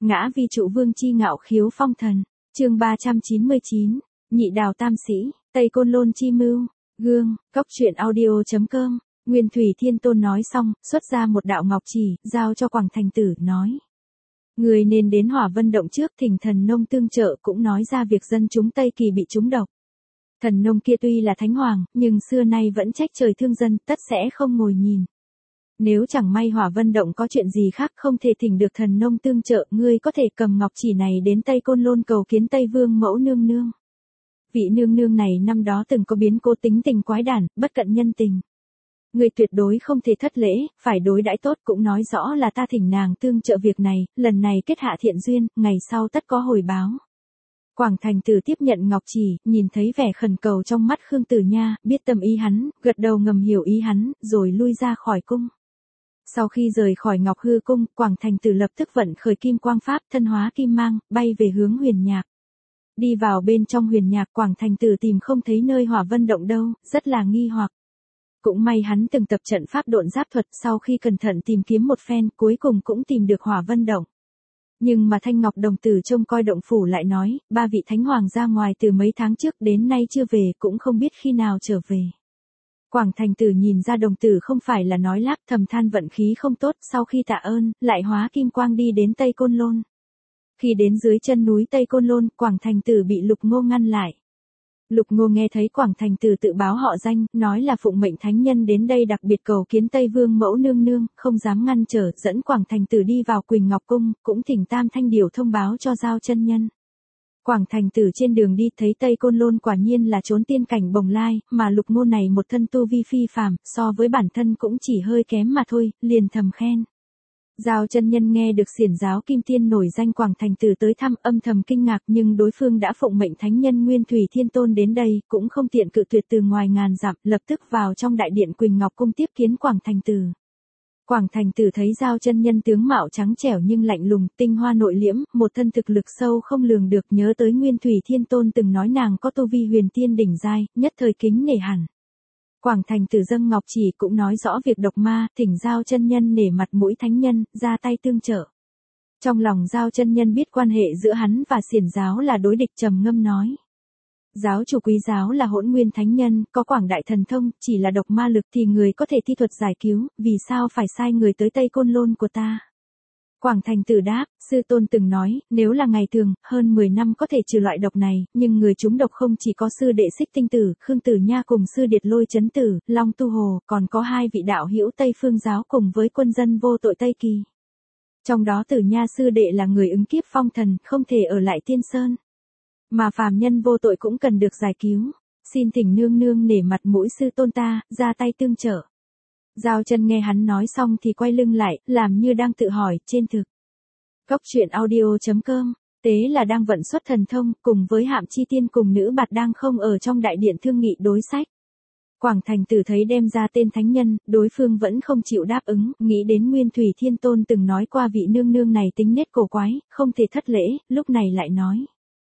Ngã vi trụ vương chi ngạo khiếu phong thần. Chương 399, Nhị đào tam sĩ, Tây Côn Lôn chi mưu. Gương, Cốc truyện audio.com. Nguyên Thủy Thiên Tôn nói xong, xuất ra một đạo ngọc chỉ, giao cho Quảng Thành Tử, nói: Người nên đến Hỏa Vân Động trước thỉnh thần nông tương trợ, cũng nói ra việc dân chúng Tây Kỳ bị trúng độc. Thần nông kia tuy là thánh hoàng, nhưng xưa nay vẫn trách trời thương dân, tất sẽ không ngồi nhìn. Nếu chẳng may Hỏa Vân Động có chuyện gì khác không thể thỉnh được thần nông tương trợ, ngươi có thể cầm ngọc chỉ này đến Tây Côn Lôn cầu kiến Tây Vương mẫu nương nương. Vị nương nương này năm đó từng có biến cố tính tình quái đản, bất cận nhân tình. Ngươi tuyệt đối không thể thất lễ, phải đối đãi tốt, cũng nói rõ là ta thỉnh nàng tương trợ việc này, lần này kết hạ thiện duyên, ngày sau tất có hồi báo. Quảng Thành Tử tiếp nhận ngọc chỉ, nhìn thấy vẻ khẩn cầu trong mắt Khương Tử Nha, biết tâm ý hắn, gật đầu ngầm hiểu ý hắn, rồi lui ra khỏi cung. Sau khi rời khỏi Ngọc Hư cung, Quảng Thành Tử lập tức vận khởi kim quang pháp, thân hóa kim mang, bay về hướng Huyền Nhạc. Đi vào bên trong Huyền Nhạc, Quảng Thành Tử tìm không thấy nơi Hỏa Vân Động đâu, rất là nghi hoặc. Cũng may hắn từng tập trận pháp độn giáp thuật, sau khi cẩn thận tìm kiếm một phen, cuối cùng cũng tìm được Hỏa Vân Động. Nhưng mà Thanh Ngọc đồng tử trông coi động phủ lại nói, ba vị thánh hoàng ra ngoài từ mấy tháng trước đến nay chưa về, cũng không biết khi nào trở về. Quảng Thành Tử nhìn ra đồng tử không phải là nói lắp, thầm than vận khí không tốt, sau khi tạ ơn, lại hóa kim quang đi đến Tây Côn Lôn. Khi đến dưới chân núi Tây Côn Lôn, Quảng Thành Tử bị Lục Ngô ngăn lại. Lục Ngô nghe thấy Quảng Thành Tử tự báo họ danh, nói là phụng mệnh thánh nhân đến đây đặc biệt cầu kiến Tây Vương mẫu nương nương, không dám ngăn trở, dẫn Quảng Thành Tử đi vào Quỳnh Ngọc cung, cũng thỉnh Tam Thanh Điểu thông báo cho Giao chân nhân. Quảng Thành Tử trên đường đi thấy Tây Côn Lôn quả nhiên là chốn tiên cảnh bồng lai, mà Lục Ngô này một thân tu vi phi phàm, so với bản thân cũng chỉ hơi kém mà thôi, liền thầm khen. Giao chân nhân nghe được xiển giáo Kim Tiên nổi danh Quảng Thành Tử tới thăm, âm thầm kinh ngạc, nhưng đối phương đã phụng mệnh thánh nhân Nguyên Thủy Thiên Tôn đến đây, cũng không tiện cự tuyệt từ ngoài ngàn dặm, lập tức vào trong đại điện Quỳnh Ngọc cung tiếp kiến Quảng Thành Tử. Quảng Thành Tử thấy Giao chân nhân tướng mạo trắng trẻo nhưng lạnh lùng, tinh hoa nội liễm, một thân thực lực sâu không lường được, nhớ tới Nguyên Thủy Thiên Tôn từng nói nàng có tu vi huyền tiên đỉnh giai, nhất thời kính nể hẳn. Quảng Thành Tử dâng ngọc chỉ, cũng nói rõ việc độc ma, thỉnh Giao chân nhân nể mặt mũi thánh nhân, ra tay tương trợ. Trong lòng Giao chân nhân biết quan hệ giữa hắn và xiển giáo là đối địch, trầm ngâm nói: Giáo chủ quý giáo là Hỗn Nguyên thánh nhân, có quảng đại thần thông, chỉ là độc ma lực thì người có thể thi thuật giải cứu, vì sao phải sai người tới Tây Côn Lôn của ta? Quảng Thành Tử đáp: Sư tôn từng nói, nếu là ngày thường, hơn 10 năm có thể trừ loại độc này, nhưng người trúng độc không chỉ có sư đệ Xích Tinh Tử, Khương Tử Nha cùng sư điệt Lôi Chấn Tử, Long Tu Hồ, còn có hai vị đạo hữu Tây Phương giáo cùng với quân dân vô tội Tây Kỳ. Trong đó Tử Nha sư đệ là người ứng kiếp phong thần, không thể ở lại Tiên Sơn. Mà phàm nhân vô tội cũng cần được giải cứu. Xin thỉnh nương nương nể mặt mũi sư tôn ta, ra tay tương trợ. Giao chân nghe hắn nói xong thì quay lưng lại, làm như đang tự hỏi, trên thực. Cốc truyện audio.com, tế là đang vận xuất thần thông, cùng với Hạm Chi Tiên cùng nữ bạt đang không ở trong đại điện thương nghị đối sách. Quảng Thành Tử thấy đem ra tên thánh nhân, đối phương vẫn không chịu đáp ứng, nghĩ đến Nguyên Thủy Thiên Tôn từng nói qua vị nương nương này tính nết cổ quái, không thể thất lễ, lúc này lại nói.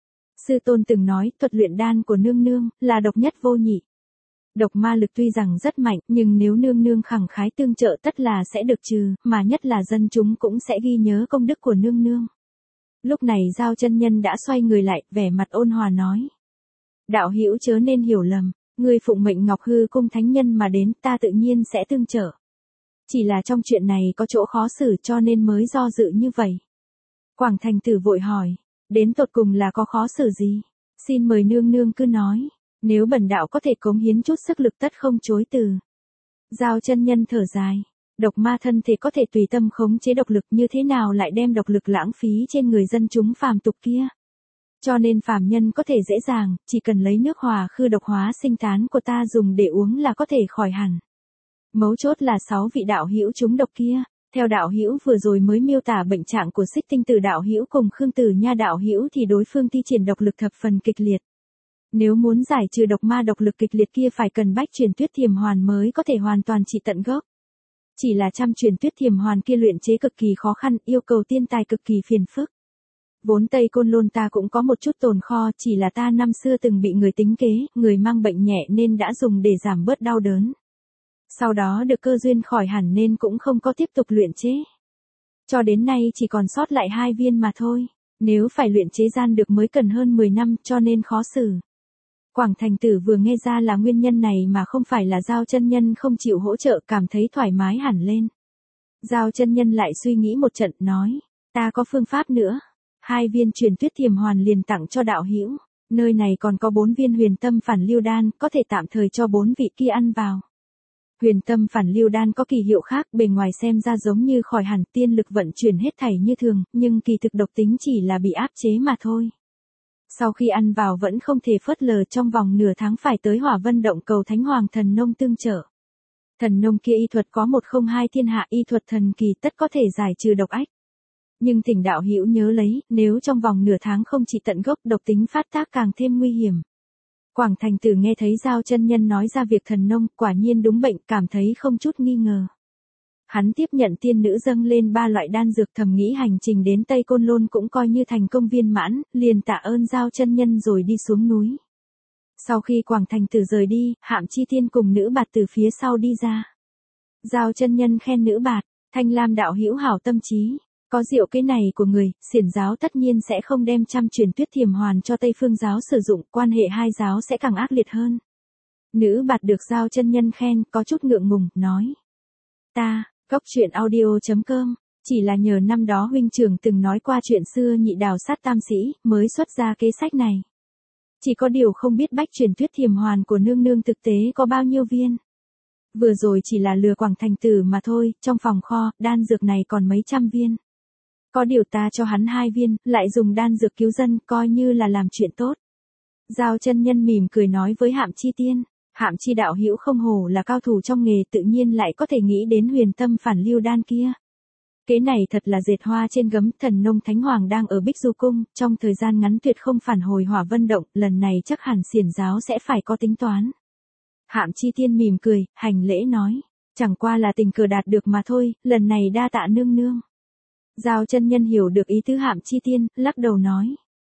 Sư tôn từng nói, thuật luyện đan của nương nương, là độc nhất vô nhị. Độc ma lực tuy rằng rất mạnh, nhưng nếu nương nương khẳng khái tương trợ tất là sẽ được trừ, mà nhất là dân chúng cũng sẽ ghi nhớ công đức của nương nương. Lúc này Giao chân nhân đã xoay người lại, vẻ mặt ôn hòa nói. Đạo hữu chớ nên hiểu lầm, người phụng mệnh Ngọc Hư cung thánh nhân mà đến, ta tự nhiên sẽ tương trợ. Chỉ là trong chuyện này có chỗ khó xử cho nên mới do dự như vậy. Quảng Thành Tử vội hỏi, đến tột cùng là có khó xử gì? Xin mời nương nương cứ nói. Nếu bần đạo có thể cống hiến chút sức lực tất không chối từ. Giao chân nhân thở dài. Độc ma thân thể có thể tùy tâm khống chế độc lực, như thế nào lại đem độc lực lãng phí trên người dân chúng phàm tục kia. Cho nên phàm nhân có thể dễ dàng, chỉ cần lấy nước hòa khư độc hóa sinh tán của ta dùng để uống là có thể khỏi hẳn. Mấu chốt là 6 vị đạo hữu trúng độc kia. Theo đạo hữu vừa rồi mới miêu tả bệnh trạng của Xích Tinh Tử đạo hữu cùng Khương Tử Nha đạo hữu thì đối phương thi triển độc lực thập phần kịch liệt. Nếu muốn giải trừ độc ma độc lực kịch liệt kia phải cần bách truyền tuyết thiềm hoàn mới có thể hoàn toàn trị tận gốc. Chỉ là trăm truyền tuyết thiềm hoàn kia luyện chế cực kỳ khó khăn, yêu cầu tiên tài cực kỳ phiền phức. Vốn Tây Côn Lôn ta cũng có một chút tồn kho, chỉ là ta năm xưa từng bị người tính kế, người mang bệnh nhẹ nên đã dùng để giảm bớt đau đớn. Sau đó được cơ duyên khỏi hẳn nên cũng không có tiếp tục luyện chế. Cho đến nay chỉ còn sót lại 2 viên mà thôi. Nếu phải luyện chế gian được mới cần hơn 10 năm cho nên khó xử. Quảng Thành Tử vừa nghe ra là nguyên nhân này mà không phải là Giao chân nhân không chịu hỗ trợ, cảm thấy thoải mái hẳn lên. Giao chân nhân lại suy nghĩ một trận, nói, ta có phương pháp nữa. 2 viên truyền tuyết thiềm hoàn liền tặng cho đạo hữu. Nơi này còn có 4 viên huyền tâm phản lưu đan, có thể tạm thời cho 4 vị kia ăn vào. Huyền tâm phản lưu đan có kỳ hiệu khác, bề ngoài xem ra giống như khỏi hẳn, tiên lực vận chuyển hết thảy như thường, nhưng kỳ thực độc tính chỉ là bị áp chế mà thôi. Sau khi ăn vào vẫn không thể phớt lờ, trong vòng nửa tháng phải tới Hỏa Vân Động cầu Thánh Hoàng Thần Nông tương trợ. Thần nông kia y thuật có 102 thiên hạ, y thuật thần kỳ tất có thể giải trừ độc ách. Nhưng thỉnh đạo hữu nhớ lấy, nếu trong vòng nửa tháng không trị tận gốc, độc tính phát tác càng thêm nguy hiểm. Quảng Thành Tử nghe thấy Giao chân nhân nói ra việc thần nông, quả nhiên đúng bệnh, cảm thấy không chút nghi ngờ. Hắn tiếp nhận tiên nữ dâng lên 3 loại đan dược, thầm nghĩ hành trình đến Tây Côn Lôn cũng coi như thành công viên mãn, liền tạ ơn Giao chân nhân rồi đi xuống núi. Sau khi Quảng Thành Tử rời đi, Hạm Chi Tiên cùng Nữ Bạt từ phía sau đi ra. Giao chân nhân khen Nữ Bạt, Thanh Lam đạo hữu hảo tâm trí. Có diệu cái này của người, Xiển giáo tất nhiên sẽ không đem trăm truyền tuyết thiềm hoàn cho Tây Phương giáo sử dụng, quan hệ hai giáo sẽ càng ác liệt hơn. Nữ Bạt được Giao chân nhân khen, có chút ngượng ngùng, nói. Ta, goctruyện.audio.com, chỉ là nhờ năm đó huynh trưởng từng nói qua chuyện xưa nhị đào sát tam sĩ, mới xuất ra kế sách này. Chỉ có điều không biết bách truyền tuyết thiềm hoàn của nương nương thực tế có bao nhiêu viên. Vừa rồi chỉ là lừa Quảng Thành Tử mà thôi, trong phòng kho, đan dược này còn mấy trăm viên. Có điều ta cho hắn 2 viên, lại dùng đan dược cứu dân, coi như là làm chuyện tốt. Giao chân nhân mỉm cười nói với Hạm Chi Tiên, Hạm Chi đạo hữu không hổ là cao thủ trong nghề, tự nhiên lại có thể nghĩ đến huyền tâm phản lưu đan kia. Kế này thật là dệt hoa trên gấm, thần nông Thánh Hoàng đang ở Bích Du Cung, trong thời gian ngắn tuyệt không phản hồi Hỏa Vân Động, lần này chắc hẳn Xiển giáo sẽ phải có tính toán. Hạm Chi Tiên mỉm cười, hành lễ nói, chẳng qua là tình cờ đạt được mà thôi, lần này đa tạ nương nương. Giao chân nhân hiểu được ý tứ Hạm Chi Tiên, lắc đầu nói.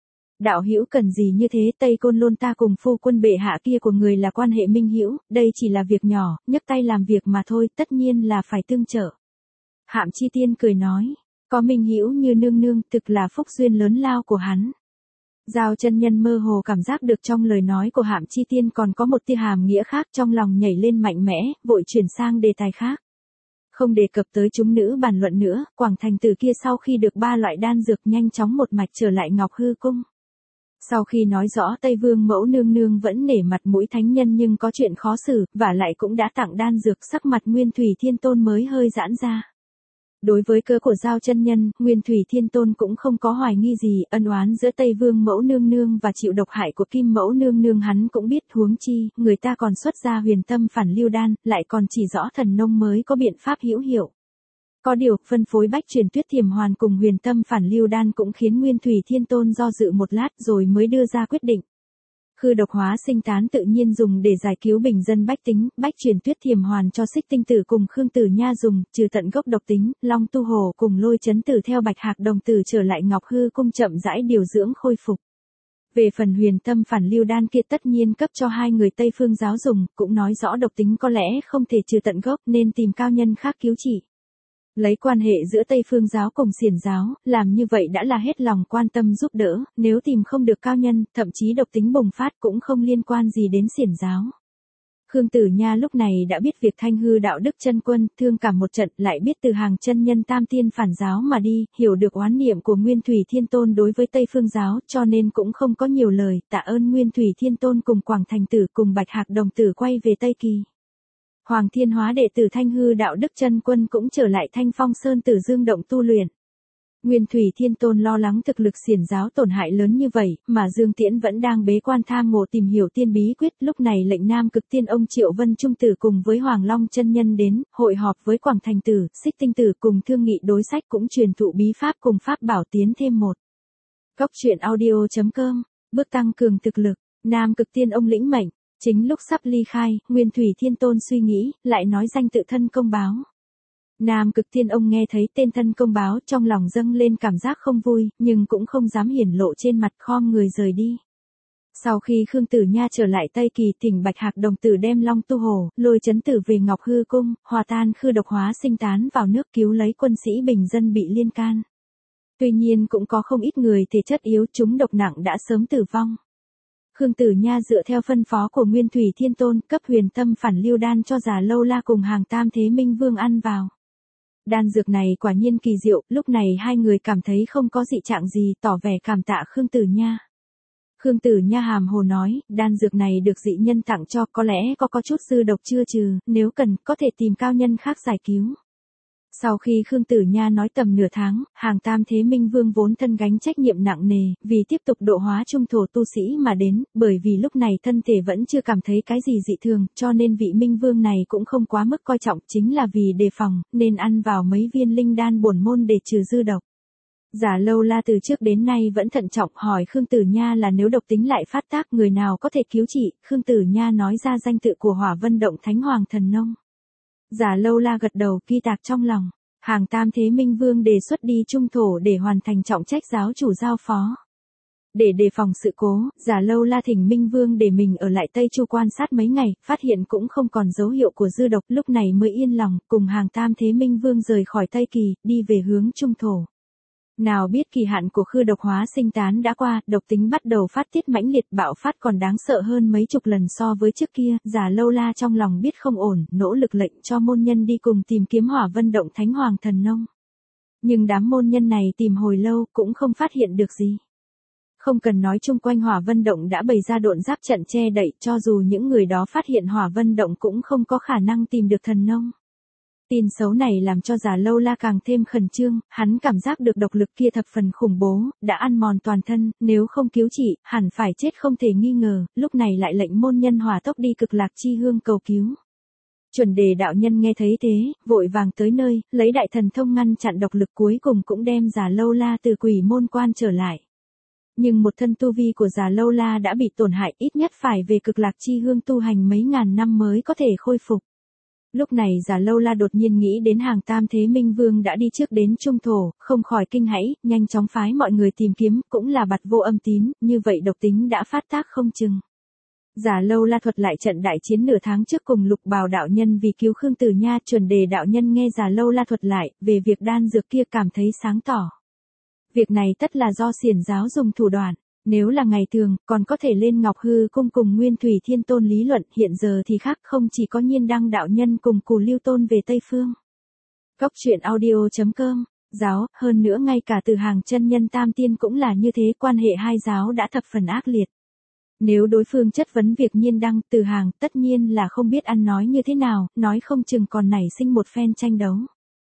Đạo hữu cần gì như thế, Tây Côn Lôn ta cùng phu quân bệ hạ kia của người là quan hệ minh hữu, đây chỉ là việc nhỏ, nhấc tay làm việc mà thôi, tất nhiên là phải tương trợ. Hạm Chi Tiên cười nói, có minh hữu như nương nương, thực là phúc duyên lớn lao của hắn. Giao chân nhân mơ hồ cảm giác được trong lời nói của Hạm Chi Tiên còn có một tia hàm nghĩa khác, trong lòng nhảy lên mạnh mẽ, vội chuyển sang đề tài khác. Không đề cập tới chúng nữ bàn luận nữa, Quảng Thành Tử kia sau khi được 3 loại đan dược nhanh chóng một mạch trở lại Ngọc Hư Cung. Sau khi nói rõ Tây Vương mẫu nương nương vẫn nể mặt mũi thánh nhân nhưng có chuyện khó xử, và lại cũng đã tặng đan dược, sắc mặt Nguyên Thủy Thiên Tôn mới hơi giãn ra. Đối với cớ của Giao chân nhân, Nguyên Thủy Thiên Tôn cũng không có hoài nghi gì, ân oán giữa Tây Vương mẫu nương nương và chịu độc hại của Kim mẫu nương nương hắn cũng biết, huống chi, người ta còn xuất ra huyền tâm phản lưu đan, lại còn chỉ rõ thần nông mới có biện pháp hữu hiệu. Có điều, phân phối bách truyền tuyết thiềm hoàn cùng huyền tâm phản lưu đan cũng khiến Nguyên Thủy Thiên Tôn do dự một lát rồi mới đưa ra quyết định. Khư độc hóa sinh tán tự nhiên dùng để giải cứu bình dân bách tính, bách truyền tuyết thiềm hoàn cho Xích Tinh Tử cùng Khương Tử Nha dùng, trừ tận gốc độc tính, Long Tu Hổ cùng Lôi Chấn Tử theo Bạch Hạc Đồng Tử trở lại Ngọc Hư Cung chậm rãi điều dưỡng khôi phục. Về phần huyền tâm phản lưu đan kia tất nhiên cấp cho 2 người Tây Phương giáo dùng, cũng nói rõ độc tính có lẽ không thể trừ tận gốc nên tìm cao nhân khác cứu trị. Lấy quan hệ giữa Tây Phương giáo cùng Xiển giáo, làm như vậy đã là hết lòng quan tâm giúp đỡ, nếu tìm không được cao nhân, thậm chí độc tính bùng phát cũng không liên quan gì đến Xiển giáo. Khương Tử Nha lúc này đã biết việc Thanh Hư đạo đức chân quân, thương cảm một trận, lại biết từ hàng chân nhân tam tiên phản giáo mà đi, hiểu được oán niệm của Nguyên Thủy Thiên Tôn đối với Tây Phương giáo, cho nên cũng không có nhiều lời, tạ ơn Nguyên Thủy Thiên Tôn cùng Quảng Thành Tử cùng Bạch Hạc Đồng Tử quay về Tây Kỳ. Hoàng Thiên Hóa đệ tử Thanh Hư đạo đức chân quân cũng trở lại Thanh Phong Sơn Tử Dương động tu luyện. Nguyên Thủy Thiên Tôn lo lắng thực lực Xiển giáo tổn hại lớn như vậy, mà Dương Tiễn vẫn đang bế quan tham ngộ tìm hiểu tiên bí quyết, lúc này lệnh Nam Cực Tiên ông Triệu Vân Trung Tử cùng với Hoàng Long chân nhân đến, hội họp với Quảng Thành Tử, Xích Tinh Tử cùng thương nghị đối sách cũng truyền thụ bí pháp cùng pháp bảo tiến thêm một. Goctruyện.audio.com, bước tăng cường thực lực, Nam Cực Tiên ông lĩnh mệnh. Chính lúc sắp ly khai, Nguyên Thủy Thiên Tôn suy nghĩ, lại nói danh tự Thân Công Báo. Nam Cực Tiên ông nghe thấy tên Thân Công Báo trong lòng dâng lên cảm giác không vui, nhưng cũng không dám hiển lộ trên mặt, khom người rời đi. Sau khi Khương Tử Nha trở lại Tây Kỳ, Thỉnh Bạch Hạc đồng tử đem Long Tu Hổ, Lôi Chấn Tử về Ngọc Hư Cung, hòa tan khư độc hóa sinh tán vào nước cứu lấy quân sĩ bình dân bị liên can. Tuy nhiên cũng có không ít người thể chất yếu trúng độc nặng đã sớm tử vong. Khương Tử Nha dựa theo phân phó của Nguyên Thủy Thiên Tôn cấp huyền tâm phản lưu đan cho Già Lâu La cùng Hàng Tam Thế Minh Vương ăn vào. Đan dược này quả nhiên kỳ diệu, lúc này hai người cảm thấy không có dị trạng gì, tỏ vẻ cảm tạ Khương Tử Nha. Khương Tử Nha hàm hồ nói, đan dược này được dị nhân tặng cho, có lẽ có chút dư độc chưa trừ, nếu cần, có thể tìm cao nhân khác giải cứu. Sau khi Khương Tử Nha nói tầm nửa tháng, Hàng Tam Thế Minh Vương vốn thân gánh trách nhiệm nặng nề, vì tiếp tục độ hóa trung thổ tu sĩ mà đến, bởi vì lúc này thân thể vẫn chưa cảm thấy cái gì dị thường, cho nên vị Minh Vương này cũng không quá mức coi trọng, chính là vì đề phòng, nên ăn vào mấy viên linh đan bổn môn để trừ dư độc. Già Lâu La từ trước đến nay vẫn thận trọng hỏi Khương Tử Nha là nếu độc tính lại phát tác người nào có thể cứu trị, Khương Tử Nha nói ra danh tự của Hỏa Vân Động Thánh Hoàng Thần Nông. Già Lâu La gật đầu ghi tạc trong lòng. Hàng Tam Thế Minh Vương đề xuất đi trung thổ để hoàn thành trọng trách giáo chủ giao phó. Để đề phòng sự cố, Già Lâu La thỉnh Minh Vương để mình ở lại Tây Chu quan sát mấy ngày, phát hiện cũng không còn dấu hiệu của dư độc, lúc này mới yên lòng, cùng Hàng Tam Thế Minh Vương rời khỏi Tây Kỳ, đi về hướng trung thổ. Nào biết kỳ hạn của khư độc hóa sinh tán đã qua, độc tính bắt đầu phát tiết mãnh liệt, bạo phát còn đáng sợ hơn mấy chục lần so với trước kia, Già Lâu La trong lòng biết không ổn, nỗ lực lệnh cho môn nhân đi cùng tìm kiếm Hỏa Vân Động Thánh Hoàng Thần Nông. Nhưng đám môn nhân này tìm hồi lâu cũng không phát hiện được gì. Không cần nói, chung quanh Hỏa Vân Động đã bày ra độn giáp trận che đậy, cho dù những người đó phát hiện Hỏa Vân Động cũng không có khả năng tìm được thần nông. Tin xấu này làm cho Già Lâu La càng thêm khẩn trương, hắn cảm giác được độc lực kia thập phần khủng bố, đã ăn mòn toàn thân, nếu không cứu trị, hẳn phải chết không thể nghi ngờ, lúc này lại lệnh môn nhân hỏa tốc đi Cực Lạc Chi Hương cầu cứu. Chuẩn Đề đạo nhân nghe thấy thế, vội vàng tới nơi, lấy đại thần thông ngăn chặn độc lực, cuối cùng cũng đem Già Lâu La từ Quỷ Môn Quan trở lại. Nhưng một thân tu vi của Già Lâu La đã bị tổn hại, ít nhất phải về Cực Lạc Chi Hương tu hành mấy ngàn năm mới có thể khôi phục. Lúc này Già Lâu La đột nhiên nghĩ đến Hàng Tam Thế Minh Vương đã đi trước đến trung thổ, không khỏi kinh hãi, nhanh chóng phái mọi người tìm kiếm, cũng là Bạt Vô Âm Tín, như vậy độc tính đã phát tác không chừng. Già Lâu La thuật lại trận đại chiến nửa tháng trước cùng Lục Bào đạo nhân vì cứu Khương Tử Nha, Chuẩn Đề đạo nhân nghe Già Lâu La thuật lại, về việc đan dược kia cảm thấy sáng tỏ. Việc này tất là do xiển giáo dùng thủ đoạn. Nếu là ngày thường, còn có thể lên Ngọc Hư Cung cùng Nguyên Thủy Thiên Tôn lý luận, hiện giờ thì khác, không chỉ có Nhiên Đăng đạo nhân cùng Cù Lưu Tôn về Tây Phương. Góc truyện audio.com, giáo, hơn nữa ngay cả Từ Hàng chân nhân Tam Tiên cũng là như thế, quan hệ hai giáo đã thập phần ác liệt. Nếu đối phương chất vấn việc Nhiên Đăng, Từ Hàng, tất nhiên là không biết ăn nói như thế nào, nói không chừng còn nảy sinh một phen tranh đấu.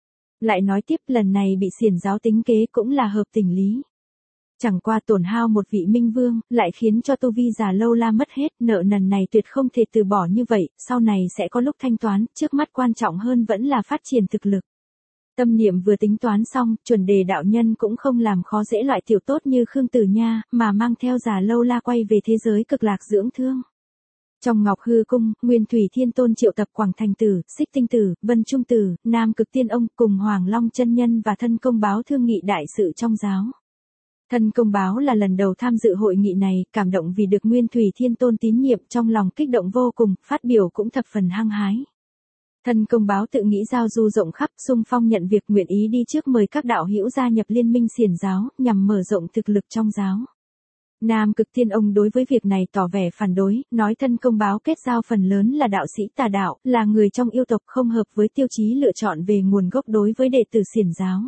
Lại nói tiếp, lần này bị xiển giáo tính kế cũng là hợp tình lý. Chẳng qua tổn hao một vị Minh Vương, lại khiến cho tu vi Già Lâu La mất hết, nợ nần này tuyệt không thể từ bỏ như vậy, sau này sẽ có lúc thanh toán, trước mắt quan trọng hơn vẫn là phát triển thực lực. Tâm niệm vừa tính toán xong, Chuẩn Đề đạo nhân cũng không làm khó dễ loại tiểu tốt như Khương Tử Nha, mà mang theo Già Lâu La quay về thế giới Cực Lạc dưỡng thương. Trong Ngọc Hư Cung, Nguyên Thủy Thiên Tôn triệu tập Quảng Thành Tử, Xích Tinh Tử, Vân Trung Tử, Nam Cực Tiên Ông cùng Hoàng Long chân nhân và Thân Công Báo thương nghị đại sự trong giáo. Thân Công Báo là lần đầu tham dự hội nghị này, cảm động vì được Nguyên Thủy Thiên Tôn tín nhiệm, trong lòng kích động vô cùng, phát biểu cũng thập phần hăng hái. Thân Công Báo tự nghĩ giao du rộng khắp, xung phong nhận việc, nguyện ý đi trước mời các đạo hữu gia nhập liên minh xiển giáo, nhằm mở rộng thực lực trong giáo. Nam Cực Tiên Ông đối với việc này tỏ vẻ phản đối, nói Thân Công Báo kết giao phần lớn là đạo sĩ tà đạo, là người trong yêu tộc, không hợp với tiêu chí lựa chọn về nguồn gốc đối với đệ tử xiển giáo.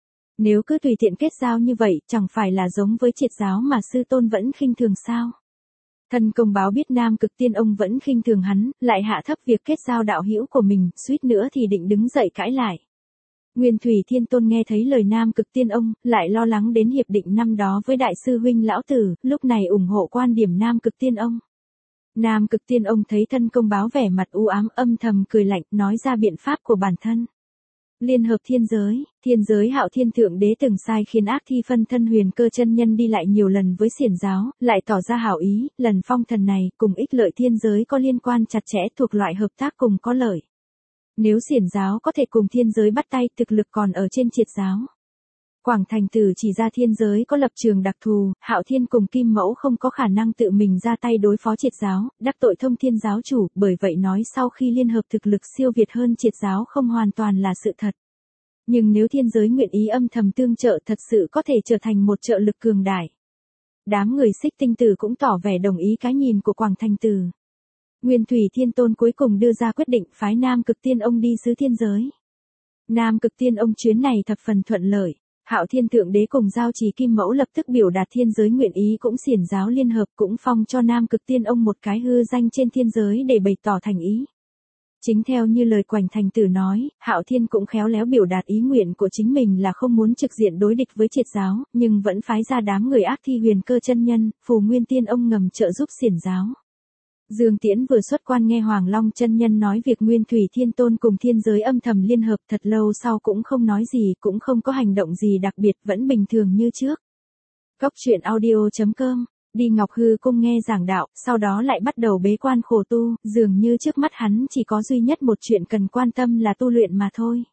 Nếu cứ tùy tiện kết giao như vậy, chẳng phải là giống với triệt giáo mà sư tôn vẫn khinh thường sao? Thân Công Báo biết Nam Cực Tiên Ông vẫn khinh thường hắn, lại hạ thấp việc kết giao đạo hữu của mình, suýt nữa thì định đứng dậy cãi lại. Nguyên Thủy Thiên Tôn nghe thấy lời Nam Cực Tiên Ông, lại lo lắng đến hiệp định năm đó với đại sư huynh lão tử, lúc này ủng hộ quan điểm Nam Cực Tiên Ông. Nam Cực Tiên Ông thấy Thân Công Báo vẻ mặt u ám, âm thầm cười lạnh, nói ra biện pháp của bản thân. Liên hợp thiên giới Hạo Thiên Thượng Đế từng sai khiến Ác Thi phân thân Huyền Cơ chân nhân đi lại nhiều lần với xiển giáo, lại tỏ ra hảo ý, lần phong thần này, cùng ích lợi thiên giới có liên quan chặt chẽ, thuộc loại hợp tác cùng có lợi. Nếu xiển giáo có thể cùng thiên giới bắt tay, thực lực còn ở trên triệt giáo. Quảng Thành Tử chỉ ra thiên giới có lập trường đặc thù, Hạo Thiên cùng Kim Mẫu không có khả năng tự mình ra tay đối phó Triệt giáo, đắc tội Thông Thiên giáo chủ, bởi vậy nói sau khi liên hợp thực lực siêu việt hơn Triệt giáo không hoàn toàn là sự thật. Nhưng nếu thiên giới nguyện ý âm thầm tương trợ thật sự có thể trở thành một trợ lực cường đại. Đám người Xích Tinh Tử cũng tỏ vẻ đồng ý cái nhìn của Quảng Thành Tử. Nguyên Thủy Thiên Tôn cuối cùng đưa ra quyết định phái Nam Cực Tiên Ông đi sứ thiên giới. Nam Cực Tiên Ông chuyến này thập phần thuận lợi. Hạo Thiên Thượng Đế cùng Giao Trì Kim Mẫu lập tức biểu đạt thiên giới nguyện ý cũng xiển giáo liên hợp cũng phong cho Nam Cực Tiên Ông một cái hư danh trên thiên giới để bày tỏ thành ý. Chính theo như lời Quảng Thành Tử nói, Hạo Thiên cũng khéo léo biểu đạt ý nguyện của chính mình là không muốn trực diện đối địch với Triệt giáo, nhưng vẫn phái ra đám người ác thi Huyền Cơ chân nhân, Phù Nguyên Tiên Ông ngầm trợ giúp xiển giáo. Dương Tiễn vừa xuất quan nghe Hoàng Long chân nhân nói việc Nguyên Thủy Thiên Tôn cùng thiên giới âm thầm liên hợp thật lâu sau cũng không nói gì, cũng không có hành động gì đặc biệt, vẫn bình thường như trước. Cốc truyện audio.com, đi Ngọc Hư Cung nghe giảng đạo, sau đó lại bắt đầu bế quan khổ tu, dường như trước mắt hắn chỉ có duy nhất một chuyện cần quan tâm là tu luyện mà thôi.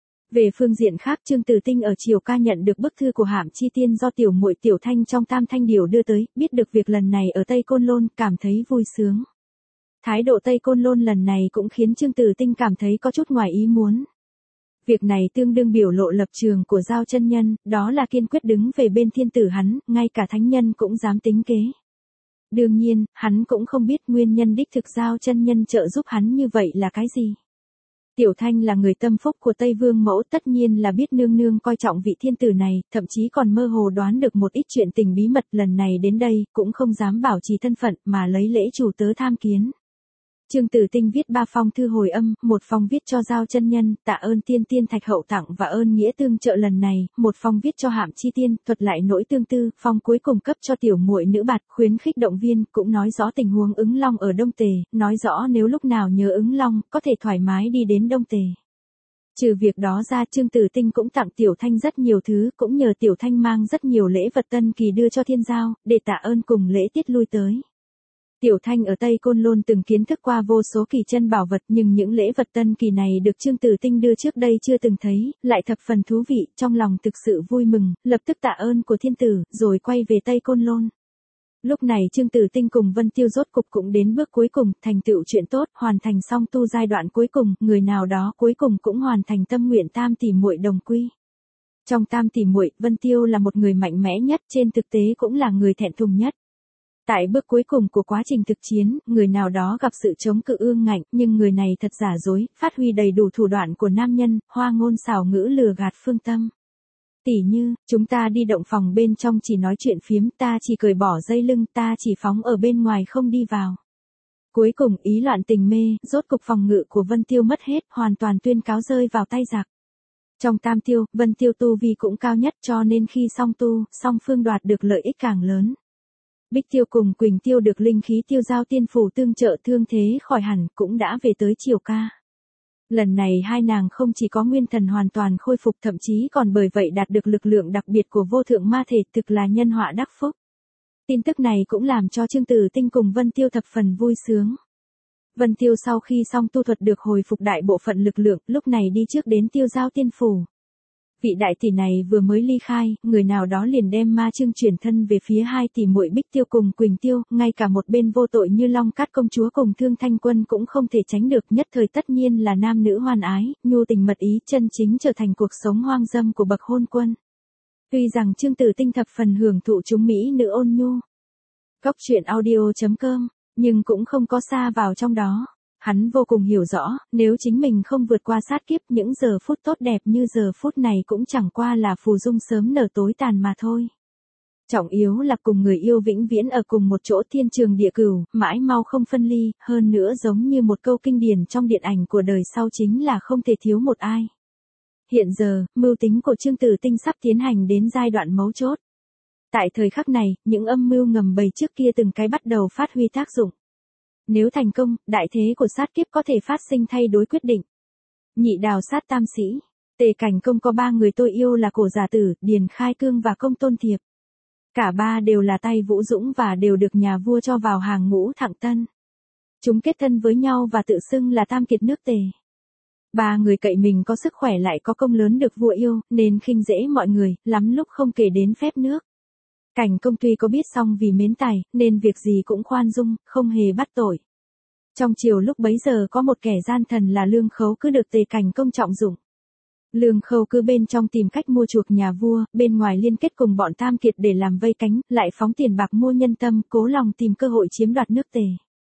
Về phương diện khác, Trương Tử Tinh ở Triều Ca nhận được bức thư của Hạm Chi Tiên do tiểu muội Tiểu Thanh trong Tam Thanh Điểu đưa tới, biết được việc lần này ở Tây Côn Lôn, cảm thấy vui sướng. Thái độ Tây Côn Lôn lần này cũng khiến Trương Tử Tinh cảm thấy có chút ngoài ý muốn. Việc này tương đương biểu lộ lập trường của Giao chân nhân, đó là kiên quyết đứng về bên thiên tử hắn, ngay cả thánh nhân cũng dám tính kế. Đương nhiên, hắn cũng không biết nguyên nhân đích thực Giao chân nhân trợ giúp hắn như vậy là cái gì. Tiểu Thanh là người tâm phúc của Tây Vương mẫu, tất nhiên là biết nương nương coi trọng vị thiên tử này, thậm chí còn mơ hồ đoán được một ít chuyện tình bí mật, lần này đến đây, cũng không dám bảo trì thân phận mà lấy lễ chủ tớ tham kiến. Trương Tử Tinh viết 3 phong thư hồi âm, một phong viết cho Giao chân nhân, tạ ơn tiên tiên thạch hậu tặng và ơn nghĩa tương trợ lần này, một phong viết cho Hạm Chi Tiên, thuật lại nỗi tương tư, phong cuối cùng cấp cho tiểu muội nữ bạt, khuyến khích động viên, cũng nói rõ tình huống Ứng Long ở Đông Tề, nói rõ nếu lúc nào nhớ Ứng Long, có thể thoải mái đi đến Đông Tề. Trừ việc đó ra, Trương Tử Tinh cũng tặng Tiểu Thanh rất nhiều thứ, cũng nhờ Tiểu Thanh mang rất nhiều lễ vật tân kỳ đưa cho Thiên Giao, để tạ ơn cùng lễ tiết lui tới. Tiểu Thanh ở Tây Côn Lôn từng kiến thức qua vô số kỳ chân bảo vật, nhưng những lễ vật tân kỳ này được Trương Tử Tinh đưa trước đây chưa từng thấy, lại thập phần thú vị, trong lòng thực sự vui mừng, lập tức tạ ơn của thiên tử, rồi quay về Tây Côn Lôn. Lúc này Trương Tử Tinh cùng Vân Tiêu rốt cục cũng đến bước cuối cùng, thành tựu chuyện tốt, hoàn thành xong tu giai đoạn cuối cùng, người nào đó cuối cùng cũng hoàn thành tâm nguyện tam tỷ muội đồng quy. Trong tam tỷ muội, Vân Tiêu là một người mạnh mẽ nhất, trên thực tế cũng là người thẹn thùng nhất. Tại bước cuối cùng của quá trình thực chiến, người nào đó gặp sự chống cự ương ngạnh, nhưng người này thật giả dối, phát huy đầy đủ thủ đoạn của nam nhân, hoa ngôn xảo ngữ lừa gạt phương tâm. Tỉ như, chúng ta đi động phòng bên trong chỉ nói chuyện phiếm, ta chỉ cởi bỏ dây lưng, ta chỉ phóng ở bên ngoài không đi vào. Cuối cùng ý loạn tình mê, rốt cục phòng ngự của Vân Tiêu mất hết, hoàn toàn tuyên cáo rơi vào tay giặc. Trong tam tiêu, Vân Tiêu tu vi cũng cao nhất cho nên khi song tu, song phương đoạt được lợi ích càng lớn. Bích Tiêu cùng Quỳnh Tiêu được linh khí tiêu giao tiên phủ tương trợ thương thế khỏi hẳn cũng đã về tới Triều Ca. Lần này hai nàng không chỉ có nguyên thần hoàn toàn khôi phục thậm chí còn bởi vậy đạt được lực lượng đặc biệt của vô thượng ma thể, thực là nhân họa đắc phúc. Tin tức này cũng làm cho Trương Tử Tinh cùng Vân Tiêu thập phần vui sướng. Vân Tiêu sau khi xong tu thuật được hồi phục đại bộ phận lực lượng, lúc này đi trước đến tiêu giao tiên phủ. Vị đại tỷ này vừa mới ly khai, người nào đó liền đem ma chương chuyển thân về phía hai tỷ muội Bích Tiêu cùng Quỳnh Tiêu, ngay cả một bên vô tội như Long Cát công chúa cùng Thương Thanh Quân cũng không thể tránh được, nhất thời tất nhiên là nam nữ hoan ái, nhu tình mật ý, chân chính trở thành cuộc sống hoang dâm của bậc hôn quân. Tuy rằng Trương Tử Tinh thập phần hưởng thụ chúng mỹ nữ ôn nhu. Cốc truyện audio.com, nhưng cũng không có xa vào trong đó. Hắn vô cùng hiểu rõ, nếu chính mình không vượt qua sát kiếp, những giờ phút tốt đẹp như giờ phút này cũng chẳng qua là phù dung sớm nở tối tàn mà thôi. Trọng yếu là cùng người yêu vĩnh viễn ở cùng một chỗ thiên trường địa cửu, mãi mau không phân ly, hơn nữa giống như một câu kinh điển trong điện ảnh của đời sau chính là không thể thiếu một ai. Hiện giờ, mưu tính của Trương Tử Tinh sắp tiến hành đến giai đoạn mấu chốt. Tại thời khắc này, những âm mưu ngầm bày trước kia từng cái bắt đầu phát huy tác dụng. Nếu thành công, đại thế của sát kiếp có thể phát sinh thay đổi quyết định. Nhị đào sát tam sĩ, Tề Cảnh Công có 3 người tôi yêu là Cổ Giả Tử, Điền Khai Cương và Công Tôn Thiệp. Cả 3 đều là tay Vũ Dũng và đều được nhà vua cho vào hàng ngũ thẳng tân. Chúng kết thân với nhau và tự xưng là tam kiệt nước Tề. Ba người cậy mình có sức khỏe lại có công lớn được vua yêu, nên khinh dễ mọi người, lắm lúc không kể đến phép nước. Cảnh Công tuy có biết song vì mến tài, nên việc gì cũng khoan dung, không hề bắt tội. Trong triều lúc bấy giờ có một kẻ gian thần là Lương Khấu cứ được Tề Cảnh Công trọng dụng. Lương Khấu cứ bên trong tìm cách mua chuộc nhà vua, bên ngoài liên kết cùng bọn Tam Kiệt để làm vây cánh, lại phóng tiền bạc mua nhân tâm, cố lòng tìm cơ hội chiếm đoạt nước Tề.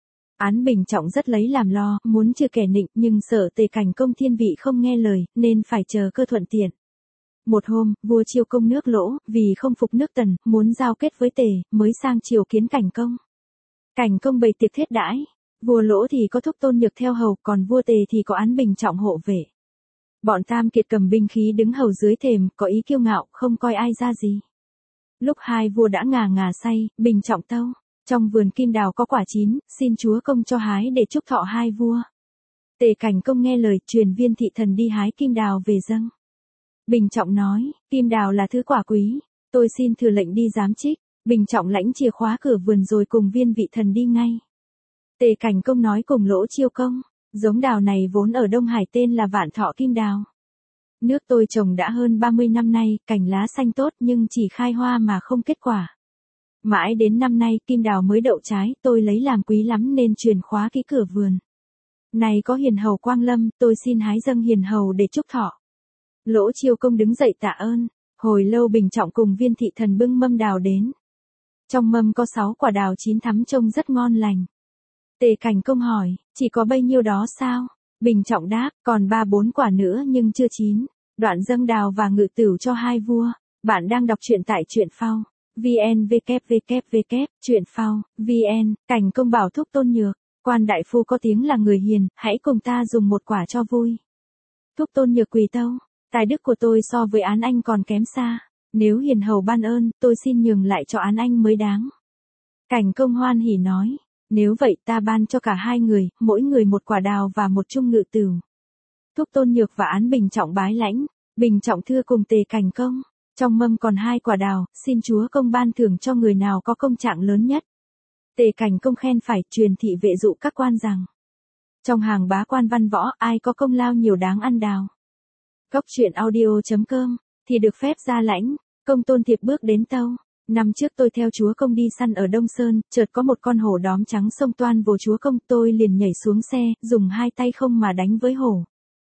Án Bình Trọng rất lấy làm lo, muốn trừ kẻ nịnh nhưng sợ Tề Cảnh Công thiên vị không nghe lời, nên phải chờ cơ thuận tiện. Một hôm, vua Chiêu Công nước Lỗ, vì không phục nước Tần, muốn giao kết với Tề, mới sang triều kiến Cảnh Công. Cảnh Công bày tiệc thiết đãi, vua Lỗ thì có Thúc Tôn Nhược theo hầu, còn vua Tề thì có Án Bình Trọng hộ vệ. Bọn Tam Kiệt cầm binh khí đứng hầu dưới thềm, có ý kiêu ngạo, không coi ai ra gì. Lúc hai vua đã ngà ngà say, Bình Trọng tâu, trong vườn kim đào có quả chín, xin chúa công cho hái để chúc thọ hai vua. Tề Cảnh Công nghe lời, truyền viên thị thần đi hái kim đào về dâng. Bình Trọng nói, kim đào là thứ quả quý, tôi xin thừa lệnh đi giám trích. Bình Trọng lãnh chìa khóa cửa vườn rồi cùng viên vị thần đi ngay. Tề Cảnh Công nói cùng Lỗ Chiêu Công, giống đào này vốn ở Đông Hải tên là Vạn Thọ Kim Đào. Nước tôi trồng đã hơn 30 năm nay, cành lá xanh tốt nhưng chỉ khai hoa mà không kết quả. Mãi đến năm nay kim đào mới đậu trái, tôi lấy làm quý lắm nên truyền khóa kỹ cửa vườn. Này có hiền hầu Quang Lâm, tôi xin hái dâng hiền hầu để chúc thọ. Lỗ Chiêu Công đứng dậy tạ ơn, hồi lâu Bình Trọng cùng viên thị thần bưng mâm đào đến. Trong mâm có 6 quả đào chín thắm trông rất ngon lành. Tề Cảnh Công hỏi, chỉ có bấy nhiêu đó sao? Bình Trọng đáp, còn 3-4 quả nữa nhưng chưa chín. Đoạn dâng đào và ngự tửu cho hai vua. Bạn đang đọc truyện tại truyện phao. VN www truyện phao VN. Cảnh Công bảo Thúc Tôn Nhược, quan đại phu có tiếng là người hiền, hãy cùng ta dùng một quả cho vui. Thúc Tôn Nhược quỳ tâu, tài đức của tôi so với Án Anh còn kém xa. Nếu hiền hầu ban ơn, tôi xin nhường lại cho Án Anh mới đáng. Cảnh Công hoan hỉ nói, nếu vậy ta ban cho cả hai người, mỗi người một quả đào và một chung ngự tửu. Thúc Tôn Nhược và Án Bình Trọng bái lãnh. Bình Trọng thưa cùng Tề Cảnh Công, trong mâm còn 2 quả đào, xin chúa công ban thưởng cho người nào có công trạng lớn nhất. Tề Cảnh Công khen phải, truyền thị vệ dụ các quan rằng, trong hàng bá quan văn võ ai có công lao nhiều đáng ăn đào. Góc truyện audio.com thì được phép ra lãnh. Công Tôn Thiệp bước đến tâu, năm trước tôi theo chúa công đi săn ở Đông Sơn, chợt có một con hổ đóm trắng xông toan vô chúa công, tôi liền nhảy xuống xe, dùng 2 tay không mà đánh với hổ.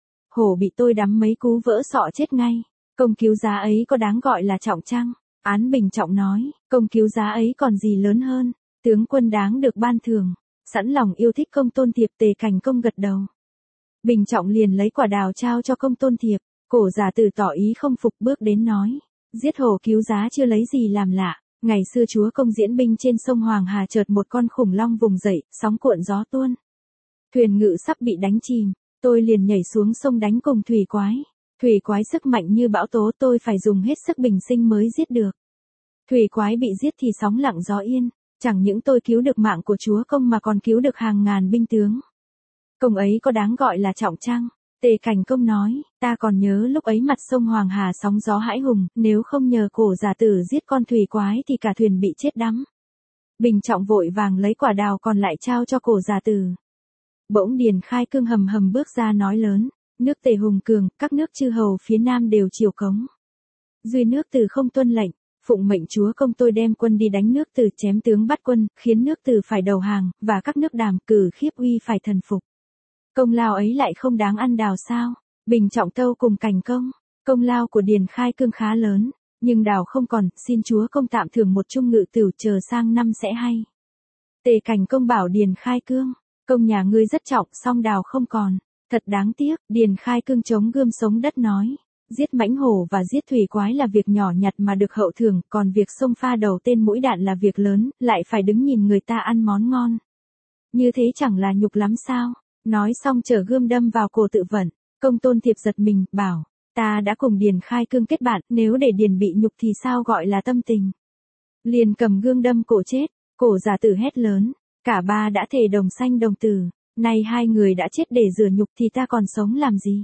Hổ bị tôi đắm mấy cú vỡ sọ chết ngay. Công cứu giá ấy có đáng gọi là trọng chăng? Án Bình Trọng nói, công cứu giá ấy còn gì lớn hơn, tướng quân đáng được ban thưởng. Sẵn lòng yêu thích Công Tôn Thiệp. Tề Cảnh Công gật đầu. Bình Trọng liền lấy quả đào trao cho Công Tôn Thiệp. Cổ giả tử tỏ ý không phục bước đến nói, giết hổ cứu giá chưa lấy gì làm lạ. Ngày xưa chúa công diễn binh trên sông Hoàng Hà chợt một con khủng long vùng dậy, sóng cuộn gió tuôn. Thuyền ngự sắp bị đánh chìm, tôi liền nhảy xuống sông đánh cùng thủy quái. Thủy quái sức mạnh như bão tố, tôi phải dùng hết sức bình sinh mới giết được. Thủy quái bị giết thì sóng lặng gió yên, chẳng những tôi cứu được mạng của chúa công mà còn cứu được hàng ngàn binh tướng. Công ấy có đáng gọi là trọng chăng? Tề Cảnh Công nói, ta còn nhớ lúc ấy mặt sông Hoàng Hà sóng gió hãi hùng, nếu không nhờ cổ giả tử giết con thủy quái thì cả thuyền bị chết đắm. Bình Trọng vội vàng lấy quả đào còn lại trao cho cổ giả tử. Bỗng Điền Khai Cương hầm hầm bước ra nói lớn, nước Tề hùng cường, các nước chư hầu phía Nam đều chiều cống. Duy nước Từ không tuân lệnh, phụng mệnh chúa công tôi đem quân đi đánh nước Từ, chém tướng bắt quân, khiến nước Từ phải đầu hàng, và các nước Đàm, Cử, Khiếp Uy phải thần phục. Công lao ấy lại không đáng ăn đào sao? Bình Trọng tâu cùng Cảnh Công, công lao của Điền Khai Cương khá lớn, nhưng đào không còn, xin chúa công tạm thưởng một chung ngự tửu, chờ sang năm sẽ hay. Tề Cảnh Công bảo Điền Khai Cương, công nhà ngươi rất trọng, song đào không còn, thật đáng tiếc. Điền Khai Cương chống gươm sống đất nói, giết mãnh hổ và giết thủy quái là việc nhỏ nhặt mà được hậu thưởng, còn việc xông pha đầu tên mũi đạn là việc lớn, lại phải đứng nhìn người ta ăn món ngon. Như thế chẳng là nhục lắm sao? Nói xong chở gươm đâm vào cổ tự vận. Công Tôn Thiệp giật mình, bảo, ta đã cùng Điền Khai Cương kết bạn, nếu để Điền bị nhục thì sao gọi là tâm tình. Liền cầm gươm đâm cổ chết, cổ giả tử hét lớn, cả ba đã thề đồng sanh đồng tử, nay hai người đã chết để rửa nhục thì ta còn sống làm gì.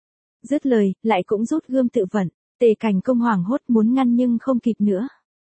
Dứt lời, lại cũng rút gươm tự vận. Tề Cảnh Công hoảng hốt muốn ngăn nhưng không kịp nữa.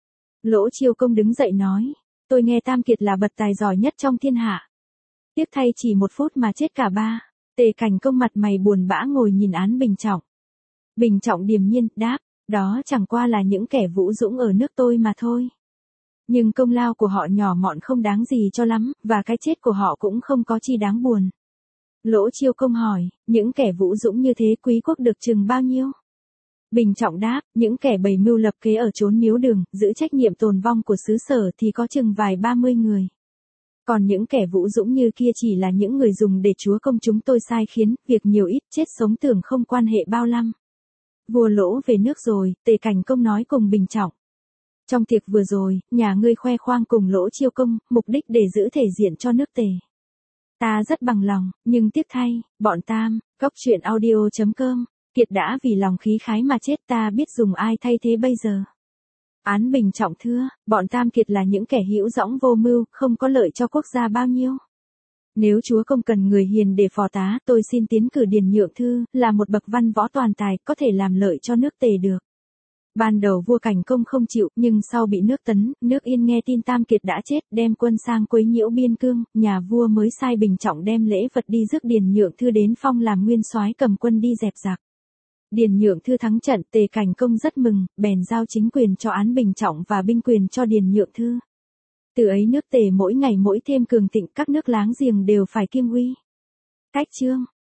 Lỗ Chiêu Công đứng dậy nói, tôi nghe Tam Kiệt là bậc tài giỏi nhất trong thiên hạ. Tiếc thay chỉ 1 phút mà chết cả ba. Tề Cảnh Công mặt mày buồn bã ngồi nhìn Án Bình Trọng. Bình Trọng điềm nhiên, đáp, đó chẳng qua là những kẻ vũ dũng ở nước tôi mà thôi. Nhưng công lao của họ nhỏ mọn không đáng gì cho lắm, và cái chết của họ cũng không có chi đáng buồn. Lỗ Chiêu Công hỏi, những kẻ vũ dũng như thế quý quốc được chừng bao nhiêu? Bình Trọng đáp, những kẻ bày mưu lập kế ở chốn miếu đường, giữ trách nhiệm tồn vong của xứ sở thì có chừng vài 30 người. Còn những kẻ vũ dũng như kia chỉ là những người dùng để chúa công chúng tôi sai khiến, việc nhiều ít chết sống tưởng không quan hệ bao lăm. Vua Lỗ về nước rồi, Tề Cảnh Công nói cùng Bình Trọng. Trong tiệc vừa rồi, nhà ngươi khoe khoang cùng Lỗ Chiêu Công, mục đích để giữ thể diện cho nước Tề. Ta rất bằng lòng, nhưng tiếc thay, bọn Tam, Cóc Truyện Audio.com, Kiệt đã vì lòng khí khái mà chết, ta biết dùng ai thay thế bây giờ. Án Bình Trọng thưa, bọn Tam Kiệt là những kẻ hữu dõng vô mưu, không có lợi cho quốc gia bao nhiêu. Nếu chúa công cần người hiền để phò tá, tôi xin tiến cử Điền Nhượng Thư, là một bậc văn võ toàn tài, có thể làm lợi cho nước Tề được. Ban đầu vua Cảnh Công không chịu, nhưng sau bị nước Tấn, nước Yên nghe tin Tam Kiệt đã chết, đem quân sang quấy nhiễu biên cương, nhà vua mới sai Bình Trọng đem lễ vật đi rước Điền Nhượng Thư đến phong làm nguyên soái cầm quân đi dẹp giặc. Điền Nhượng Thư thắng trận, Tề Cảnh Công rất mừng, bèn giao chính quyền cho Án Bình Trọng và binh quyền cho Điền Nhượng Thư. Từ ấy nước Tề mỗi ngày mỗi thêm cường thịnh, các nước láng giềng đều phải kiêng uy. Cách chương